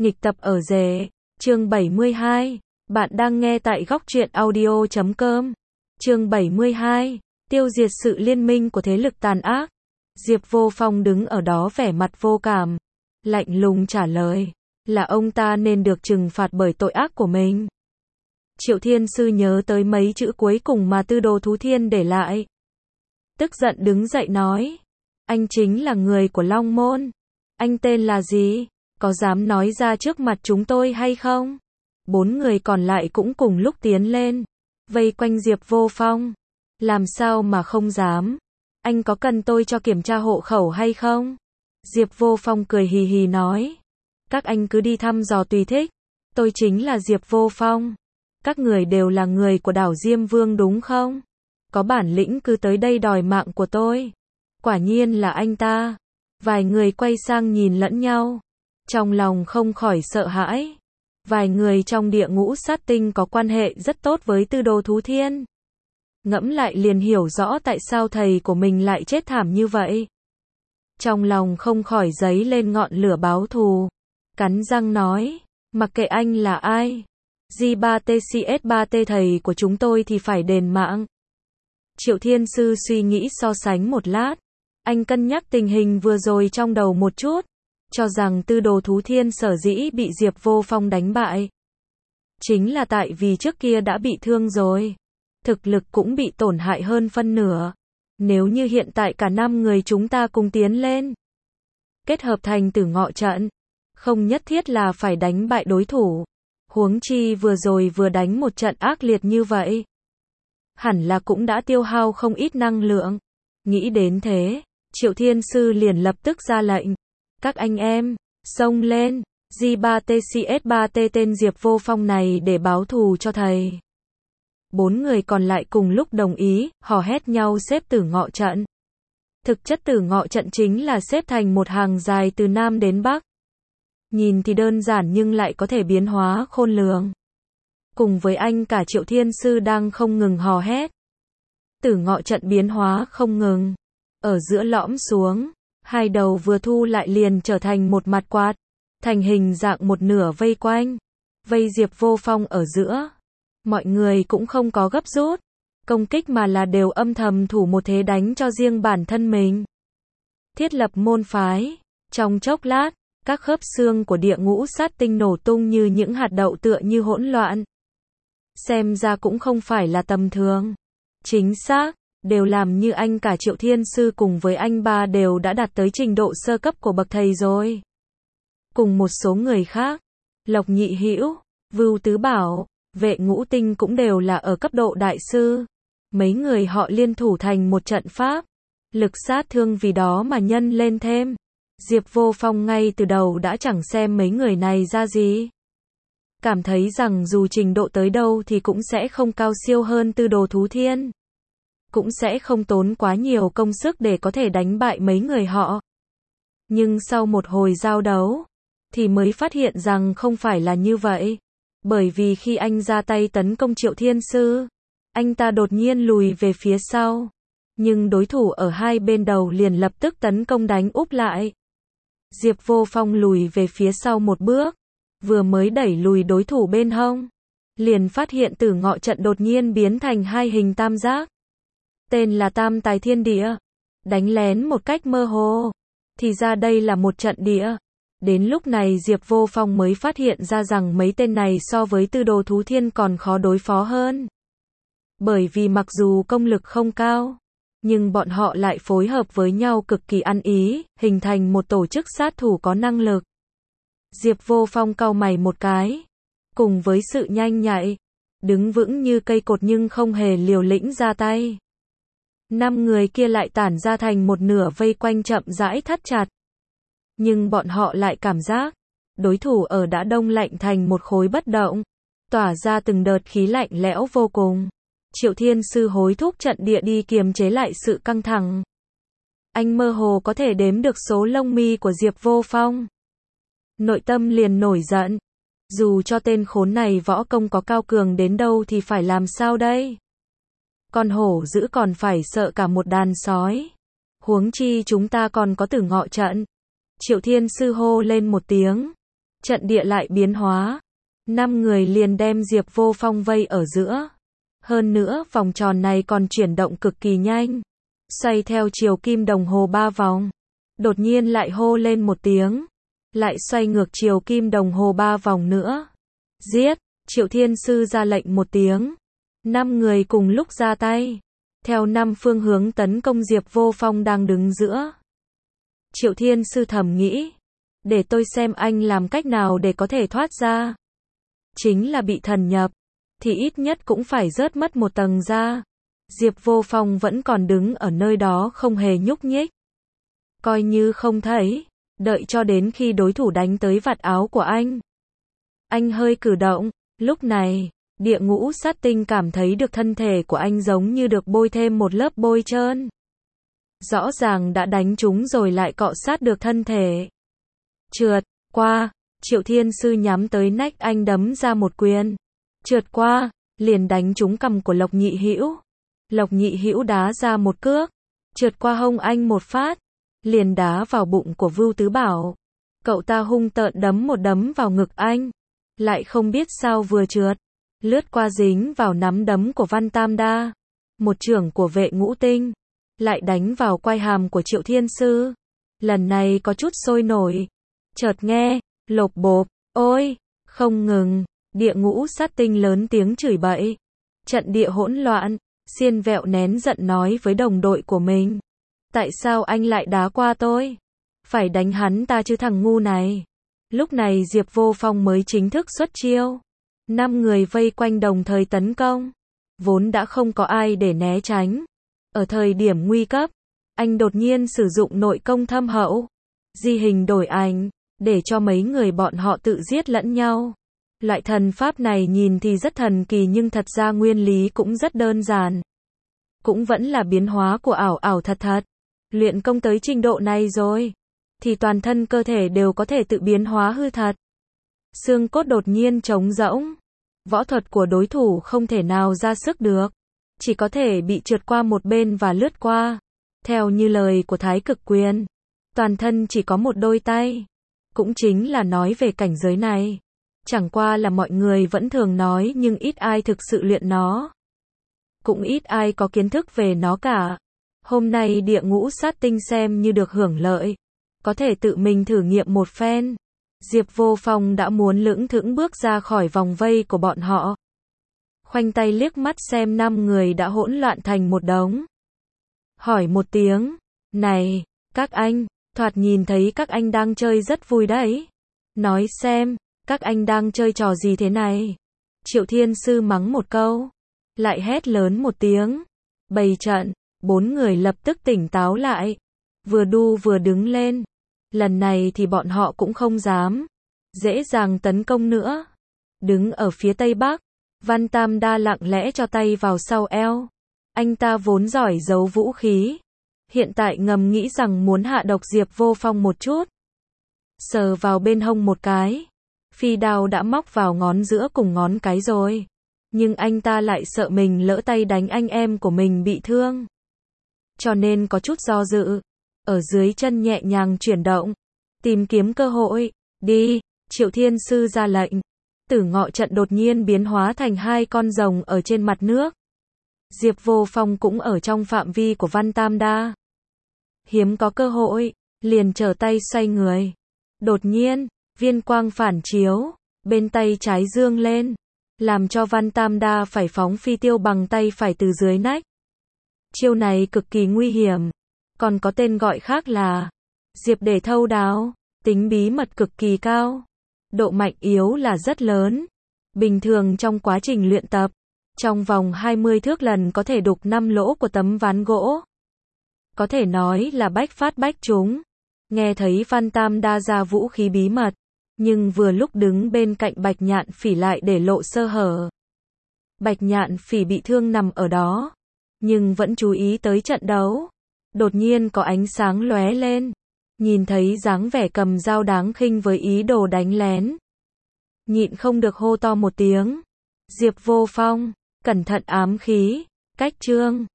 Nghịch tập ở rể, chương 72. Bạn đang nghe tại góc truyện audio.com. Chương 72. Tiêu diệt sự liên minh của thế lực tàn ác. Diệp Vô Phong đứng ở đó vẻ mặt vô cảm, lạnh lùng trả lời, là ông ta nên được trừng phạt bởi tội ác của mình. Triệu Thiên Sư nhớ tới mấy chữ cuối cùng mà Tư Đồ Thú Thiên để lại. Tức giận đứng dậy nói, anh chính là người của Long Môn. Anh tên là gì? Có dám nói ra trước mặt chúng tôi hay không? 4 người còn lại cũng cùng lúc tiến lên, vây quanh Diệp Vô Phong. Làm sao mà không dám? Anh có cần tôi cho kiểm tra hộ khẩu hay không? Diệp Vô Phong cười hì hì nói, các anh cứ đi thăm dò tùy thích. Tôi chính là Diệp Vô Phong. Các người đều là người của đảo Diêm Vương đúng không? Có bản lĩnh cứ tới đây đòi mạng của tôi. Quả nhiên là anh ta. Vài người quay sang nhìn lẫn nhau, trong lòng không khỏi sợ hãi. Vài người trong địa ngũ sát tinh có quan hệ rất tốt với Tư Đồ Thú Thiên. Ngẫm lại liền hiểu rõ tại sao thầy của mình lại chết thảm như vậy. Trong lòng không khỏi dấy lên ngọn lửa báo thù. Cắn răng nói, mặc kệ anh là ai, J3TCS3T thầy của chúng tôi thì phải đền mạng. Triệu Thiên Sư suy nghĩ so sánh một lát. Anh cân nhắc tình hình vừa rồi trong đầu một chút, cho rằng Tư Đồ Thú Thiên sở dĩ bị Diệp Vô Phong đánh bại, chính là tại vì trước kia đã bị thương rồi, thực lực cũng bị tổn hại hơn phân nửa. Nếu như hiện tại cả 5 người chúng ta cùng tiến lên, kết hợp thành Tử Ngọ trận, không nhất thiết là phải đánh bại đối thủ. Huống chi vừa rồi vừa đánh một trận ác liệt như vậy, hẳn là cũng đã tiêu hao không ít năng lượng. Nghĩ đến thế, Triệu Thiên Sư liền lập tức ra lệnh, các anh em, xông lên, J3TCS3T tên Diệp Vô Phong này để báo thù cho thầy. 4 người còn lại cùng lúc đồng ý, hò hét nhau xếp Tử Ngọ trận. Thực chất Tử Ngọ trận chính là xếp thành một hàng dài từ Nam đến Bắc. Nhìn thì đơn giản nhưng lại có thể biến hóa khôn lường. Cùng với anh cả Triệu Thiên Sư đang không ngừng hò hét. Tử Ngọ trận biến hóa không ngừng. Ở giữa lõm xuống, hai đầu vừa thu lại liền trở thành một mặt quạt, thành hình dạng một nửa vây quanh, vây Diệp Vô Phong ở giữa. Mọi người cũng không có gấp rút công kích mà là đều âm thầm thủ một thế đánh cho riêng bản thân mình. Thiết lập môn phái, trong chốc lát, các khớp xương của địa ngũ sát tinh nổ tung như những hạt đậu tựa như hỗn loạn. Xem ra cũng không phải là tầm thường. Chính xác, đều làm như anh cả Triệu Thiên Sư cùng với anh ba đều đã đạt tới trình độ sơ cấp của bậc thầy rồi. Cùng một số người khác, Lộc Nhị Hữu, Vưu Tứ Bảo, Vệ Ngũ Tinh cũng đều là ở cấp độ đại sư. Mấy người họ liên thủ thành một trận pháp, lực sát thương vì đó mà nhân lên thêm. Diệp Vô Phong ngay từ đầu đã chẳng xem mấy người này ra gì. Cảm thấy rằng dù trình độ tới đâu thì cũng sẽ không cao siêu hơn Tư Đồ Thú Thiên. Cũng sẽ không tốn quá nhiều công sức để có thể đánh bại mấy người họ. Nhưng sau một hồi giao đấu, thì mới phát hiện rằng không phải là như vậy. Bởi vì khi anh ra tay tấn công Triệu Thiên Sư, anh ta đột nhiên lùi về phía sau. Nhưng đối thủ ở hai bên đầu liền lập tức tấn công đánh úp lại. Diệp Vô Phong lùi về phía sau một bước, vừa mới đẩy lùi đối thủ bên hông, liền phát hiện Tử Ngọ trận đột nhiên biến thành hai hình tam giác. Tên là Tam Tài Thiên Địa. Đánh lén một cách mơ hồ, thì ra đây là một trận địa. Đến lúc này Diệp Vô Phong mới phát hiện ra rằng mấy tên này so với Tư Đồ Thú Thiên còn khó đối phó hơn. Bởi vì mặc dù công lực không cao, nhưng bọn họ lại phối hợp với nhau cực kỳ ăn ý, hình thành một tổ chức sát thủ có năng lực. Diệp Vô Phong cau mày một cái, cùng với sự nhanh nhạy, đứng vững như cây cột nhưng không hề liều lĩnh ra tay. 5 người kia lại tản ra thành một nửa vây quanh chậm rãi thắt chặt. Nhưng bọn họ lại cảm giác, đối thủ ở đã đông lạnh thành một khối bất động, tỏa ra từng đợt khí lạnh lẽo vô cùng. Triệu Thiên Sư hối thúc trận địa đi kiềm chế lại sự căng thẳng. Anh mơ hồ có thể đếm được số lông mi của Diệp Vô Phong. Nội tâm liền nổi giận. Dù cho tên khốn này võ công có cao cường đến đâu thì phải làm sao đây? Con hổ dữ còn phải sợ cả một đàn sói. Huống chi chúng ta còn có Tử Ngọ trận. Triệu Thiên Sư hô lên một tiếng. trận địa lại biến hóa. 5 người liền đem Diệp Vô Phong vây ở giữa. Hơn nữa vòng tròn này còn chuyển động cực kỳ nhanh. Xoay theo chiều kim đồng hồ 3 vòng. Đột nhiên lại hô lên một tiếng. Lại xoay ngược chiều kim đồng hồ 3 vòng nữa. Giết! Triệu Thiên Sư ra lệnh một tiếng. 5 người cùng lúc ra tay. Theo 5 phương hướng tấn công Diệp Vô Phong đang đứng giữa. Triệu Thiên Sư thầm nghĩ. Để tôi xem anh làm cách nào để có thể thoát ra. Chính là bị thần nhập. Thì ít nhất cũng phải rớt mất một tầng ra. Diệp Vô Phong vẫn còn đứng ở nơi đó không hề nhúc nhích. Coi như không thấy. Đợi cho đến khi đối thủ đánh tới vạt áo của anh. Anh hơi cử động. Lúc này, Địa Ngũ Sát Tinh cảm thấy được thân thể của anh giống như được bôi thêm một lớp bôi trơn. Rõ ràng đã đánh trúng rồi lại cọ sát được thân thể. Trượt qua, Triệu Thiên Sư nhắm tới nách anh đấm ra một quyền. Trượt qua, liền đánh trúng cằm của Lộc Nhị Hữu. Lộc Nhị Hữu đá ra một cước, trượt qua hông anh một phát, liền đá vào bụng của Vưu Tứ Bảo. Cậu ta hung tợn đấm một đấm vào ngực anh, lại không biết sao vừa trượt, lướt qua dính vào nắm đấm của Văn Tam Đa. Một chưởng của Vệ Ngũ Tinh, lại đánh vào quai hàm của Triệu Thiên Sư. Lần này có chút sôi nổi. Chợt nghe, lộp bộp, ôi, không ngừng, Địa Ngũ Sát Tinh lớn tiếng chửi bậy. Trận địa hỗn loạn, Xiên Vẹo nén giận nói với đồng đội của mình. Tại sao anh lại đá qua tôi? Phải đánh hắn ta chứ thằng ngu này. Lúc này Diệp Vô Phong mới chính thức xuất chiêu. 5 người vây quanh đồng thời tấn công. Vốn đã không có ai để né tránh. Ở thời điểm nguy cấp, anh đột nhiên sử dụng nội công thâm hậu. Di hình đổi ảnh, để cho mấy người bọn họ tự giết lẫn nhau. Loại thần pháp này nhìn thì rất thần kỳ nhưng thật ra nguyên lý cũng rất đơn giản. Cũng vẫn là biến hóa của ảo ảo thật thật. Luyện công tới trình độ này rồi, thì toàn thân cơ thể đều có thể tự biến hóa hư thật. Xương cốt đột nhiên trống rỗng. Võ thuật của đối thủ không thể nào ra sức được. Chỉ có thể bị trượt qua một bên và lướt qua. Theo như lời của Thái Cực Quyền, toàn thân chỉ có một đôi tay. Cũng chính là nói về cảnh giới này. Chẳng qua là mọi người vẫn thường nói nhưng ít ai thực sự luyện nó. Cũng ít ai có kiến thức về nó cả. Hôm nay Địa Ngũ Sát Tinh xem như được hưởng lợi. Có thể tự mình thử nghiệm một phen. Diệp Vô Phong đã muốn lững thững bước ra khỏi vòng vây của bọn họ. Khoanh tay liếc mắt xem 5 người đã hỗn loạn thành một đống. Hỏi một tiếng. Này, các anh, thoạt nhìn thấy các anh đang chơi rất vui đấy. Nói xem, các anh đang chơi trò gì thế này? Triệu Thiên Sư mắng một câu. Lại hét lớn một tiếng. Bày trận. 4 người lập tức tỉnh táo lại. Vừa đu vừa đứng lên. Lần này thì bọn họ cũng không dám dễ dàng tấn công nữa. Đứng ở phía tây bắc, Văn Tam Đa lặng lẽ cho tay vào sau eo. Anh ta vốn giỏi giấu vũ khí. Hiện tại ngầm nghĩ rằng muốn hạ độc Diệp Vô Phong một chút. Sờ vào bên hông một cái. Phi đao đã móc vào ngón giữa cùng ngón cái rồi. Nhưng anh ta lại sợ mình lỡ tay đánh anh em của mình bị thương. Cho nên có chút do dự. Ở dưới chân nhẹ nhàng chuyển động. Tìm kiếm cơ hội. Đi, Triệu Thiên Sư ra lệnh. Tử Ngọ trận đột nhiên biến hóa thành 2 con rồng ở trên mặt nước. Diệp Vô Phong cũng ở trong phạm vi của Văn Tam Đa. Hiếm có cơ hội, liền trở tay xoay người. Đột nhiên, viên quang phản chiếu, bên tay trái dương lên. Làm cho Văn Tam Đa phải phóng phi tiêu bằng tay phải từ dưới nách. Chiêu này cực kỳ nguy hiểm. Còn có tên gọi khác là Diệp Để Thâu Đáo. Tính bí mật cực kỳ cao. Độ mạnh yếu là rất lớn. Bình thường trong quá trình luyện tập, trong vòng 20 thước lần có thể đục 5 lỗ của tấm ván gỗ. Có thể nói là bách phát bách trúng. Nghe thấy Văn Tam Đa ra vũ khí bí mật, nhưng vừa lúc đứng bên cạnh Bạch Nhạn Phỉ lại để lộ sơ hở. Bạch Nhạn Phỉ bị thương nằm ở đó, nhưng vẫn chú ý tới trận đấu. Đột nhiên có ánh sáng lóe lên. Nhìn thấy dáng vẻ cầm dao đáng khinh với ý đồ đánh lén. Nhịn không được hô to một tiếng. Diệp Vô Phong, cẩn thận ám khí, cách chương.